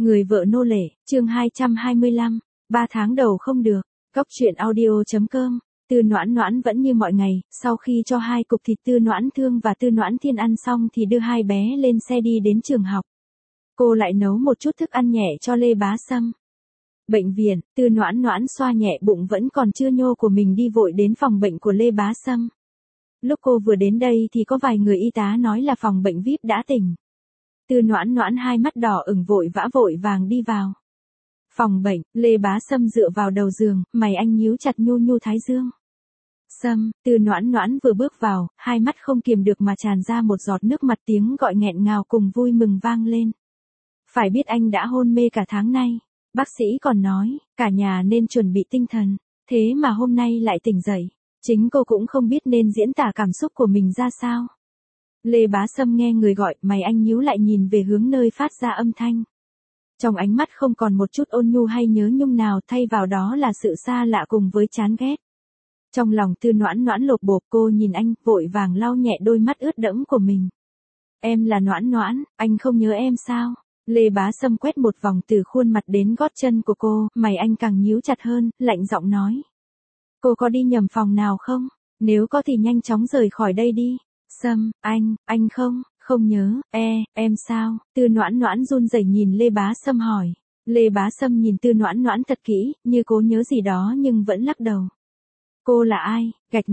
Người vợ nô lệ, chương 225, 3 tháng đầu không được, Cóc truyện audio.com. Tư Noãn Noãn vẫn như mọi ngày, sau khi cho 2 cục thịt Tư Noãn Thương và Tư Noãn Thiên ăn xong thì đưa 2 bé lên xe đi đến trường học. Cô lại nấu một chút thức ăn nhẹ cho Lê Bá Sâm. Bệnh viện, Tư Noãn Noãn xoa nhẹ bụng vẫn còn chưa nhô của mình đi vội đến phòng bệnh của Lê Bá Sâm. Lúc cô vừa đến đây thì có vài người y tá nói là phòng bệnh VIP đã tỉnh. Tư Noãn Noãn hai mắt đỏ ửng vội vàng đi vào. Phòng bệnh, Lê Bá Sâm dựa vào đầu giường, mày anh nhíu chặt nhu nhu thái dương. Sâm, Tư Noãn Noãn vừa bước vào, hai mắt không kiềm được mà tràn ra một giọt nước mặt, tiếng gọi nghẹn ngào cùng vui mừng vang lên. Phải biết anh đã hôn mê cả tháng nay. Bác sĩ còn nói, cả nhà nên chuẩn bị tinh thần, thế mà hôm nay lại tỉnh dậy. Chính cô cũng không biết nên diễn tả cảm xúc của mình ra sao. Lê Bá Sâm nghe người gọi, mày anh nhíu lại nhìn về hướng nơi phát ra âm thanh. Trong ánh mắt không còn một chút ôn nhu hay nhớ nhung nào, thay vào đó là sự xa lạ cùng với chán ghét. Trong lòng Tư Noãn Noãn lột bột, cô nhìn anh, vội vàng lau nhẹ đôi mắt ướt đẫm của mình. Em là Noãn Noãn, anh không nhớ em sao? Lê Bá Sâm quét một vòng từ khuôn mặt đến gót chân của cô, mày anh càng nhíu chặt hơn, lạnh giọng nói. Cô có đi nhầm phòng nào không? Nếu có thì nhanh chóng rời khỏi đây đi. Sâm, anh không nhớ, em sao? Tư Noãn Noãn run rẩy nhìn Lê Bá Sâm hỏi. Lê Bá Sâm nhìn Tư Noãn Noãn thật kỹ, như cố nhớ gì đó nhưng vẫn lắc đầu. Cô là ai? Gạch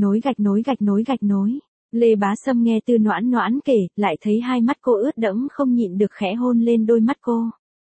nối. Lê Bá Sâm nghe Tư Noãn Noãn kể, lại thấy hai mắt cô ướt đẫm, không nhịn được khẽ hôn lên đôi mắt cô.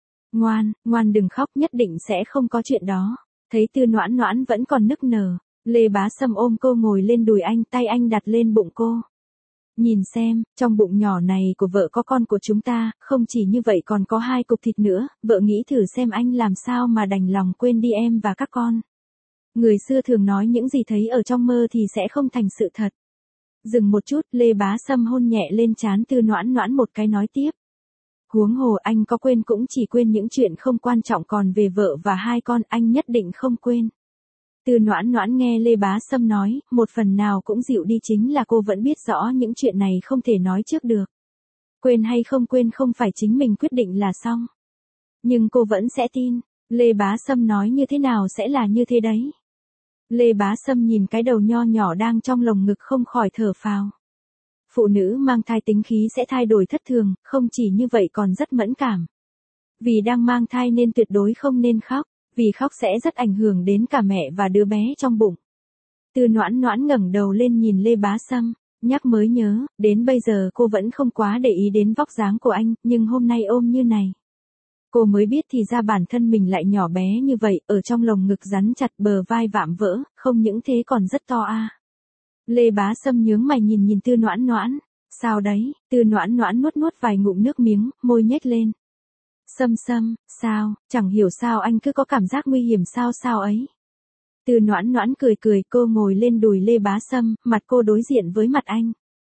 Ngoan đừng khóc, nhất định sẽ không có chuyện đó. Thấy Tư Noãn Noãn vẫn còn nức nở, Lê Bá Sâm ôm cô ngồi lên đùi anh, tay anh đặt lên bụng cô. Nhìn xem, trong bụng nhỏ này của vợ có con của chúng ta, không chỉ như vậy còn có 2 cục thịt nữa, vợ nghĩ thử xem anh làm sao mà đành lòng quên đi em và các con. Người xưa thường nói những gì thấy ở trong mơ thì sẽ không thành sự thật. Dừng một chút, Lê Bá Sâm hôn nhẹ lên trán Tư Noãn Noãn một cái nói tiếp. Huống hồ anh có quên cũng chỉ quên những chuyện không quan trọng, còn về vợ và 2 con anh nhất định không quên. Tư Noãn Noãn nghe Lê Bá Sâm nói, một phần nào cũng dịu đi, chính là cô vẫn biết rõ những chuyện này không thể nói trước được. Quên hay không quên không phải chính mình quyết định là xong. Nhưng cô vẫn sẽ tin, Lê Bá Sâm nói như thế nào sẽ là như thế đấy. Lê Bá Sâm nhìn cái đầu nho nhỏ đang trong lồng ngực không khỏi thở phào. Phụ nữ mang thai tính khí sẽ thay đổi thất thường, không chỉ như vậy còn rất mẫn cảm. Vì đang mang thai nên tuyệt đối không nên khóc, vì khóc sẽ rất ảnh hưởng đến cả mẹ và đứa bé trong bụng. Tư Noãn Noãn ngẩng đầu lên nhìn Lê Bá Sâm, nhắc mới nhớ, đến bây giờ cô vẫn không quá để ý đến vóc dáng của anh, nhưng hôm nay ôm như này. Cô mới biết thì ra bản thân mình lại nhỏ bé như vậy, ở trong lồng ngực rắn chặt, bờ vai vạm vỡ, không những thế còn rất to a. Lê Bá Sâm nhướng mày nhìn Tư Noãn Noãn. Sao đấy? Tư Noãn Noãn nuốt vài ngụm nước miếng, môi nhếch lên. Sâm, sao, chẳng hiểu sao anh cứ có cảm giác nguy hiểm sao ấy. Tư Noãn Noãn cười, cô ngồi lên đùi Lê Bá Sâm, mặt cô đối diện với mặt anh.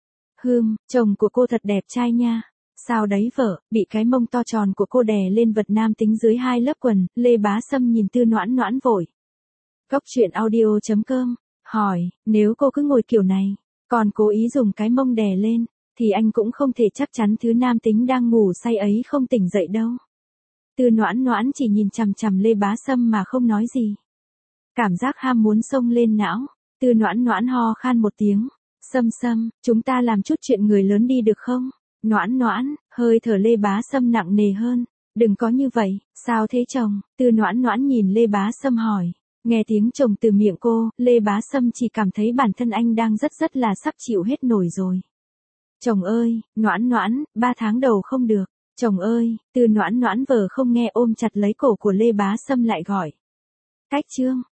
Chồng của cô thật đẹp trai nha. Sao đấy vợ, bị cái mông to tròn của cô đè lên vật nam tính dưới 2 lớp quần, Lê Bá Sâm nhìn Tư Noãn Noãn vội. Cóc truyện audio.com, hỏi, nếu cô cứ ngồi kiểu này, còn cố ý dùng cái mông đè lên, thì anh cũng không thể chắc chắn thứ nam tính đang ngủ say ấy không tỉnh dậy đâu. Tư Noãn Noãn chỉ nhìn chằm Lê Bá Sâm mà không nói gì. Cảm giác ham muốn xông lên não, Tư Noãn Noãn ho khan một tiếng. Sâm, chúng ta làm chút chuyện người lớn đi được không? Noãn Noãn, hơi thở Lê Bá Sâm nặng nề hơn. Đừng có như vậy, sao thế chồng? Tư Noãn Noãn nhìn Lê Bá Sâm hỏi. Nghe tiếng chồng từ miệng cô, Lê Bá Sâm chỉ cảm thấy bản thân anh đang rất là sắp chịu hết nổi rồi. Chồng ơi, Noãn Noãn, 3 tháng đầu không được. Chồng ơi, Tư Noãn Noãn vờ không nghe ôm chặt lấy cổ của Lê Bá Sâm lại gọi. Cách chương.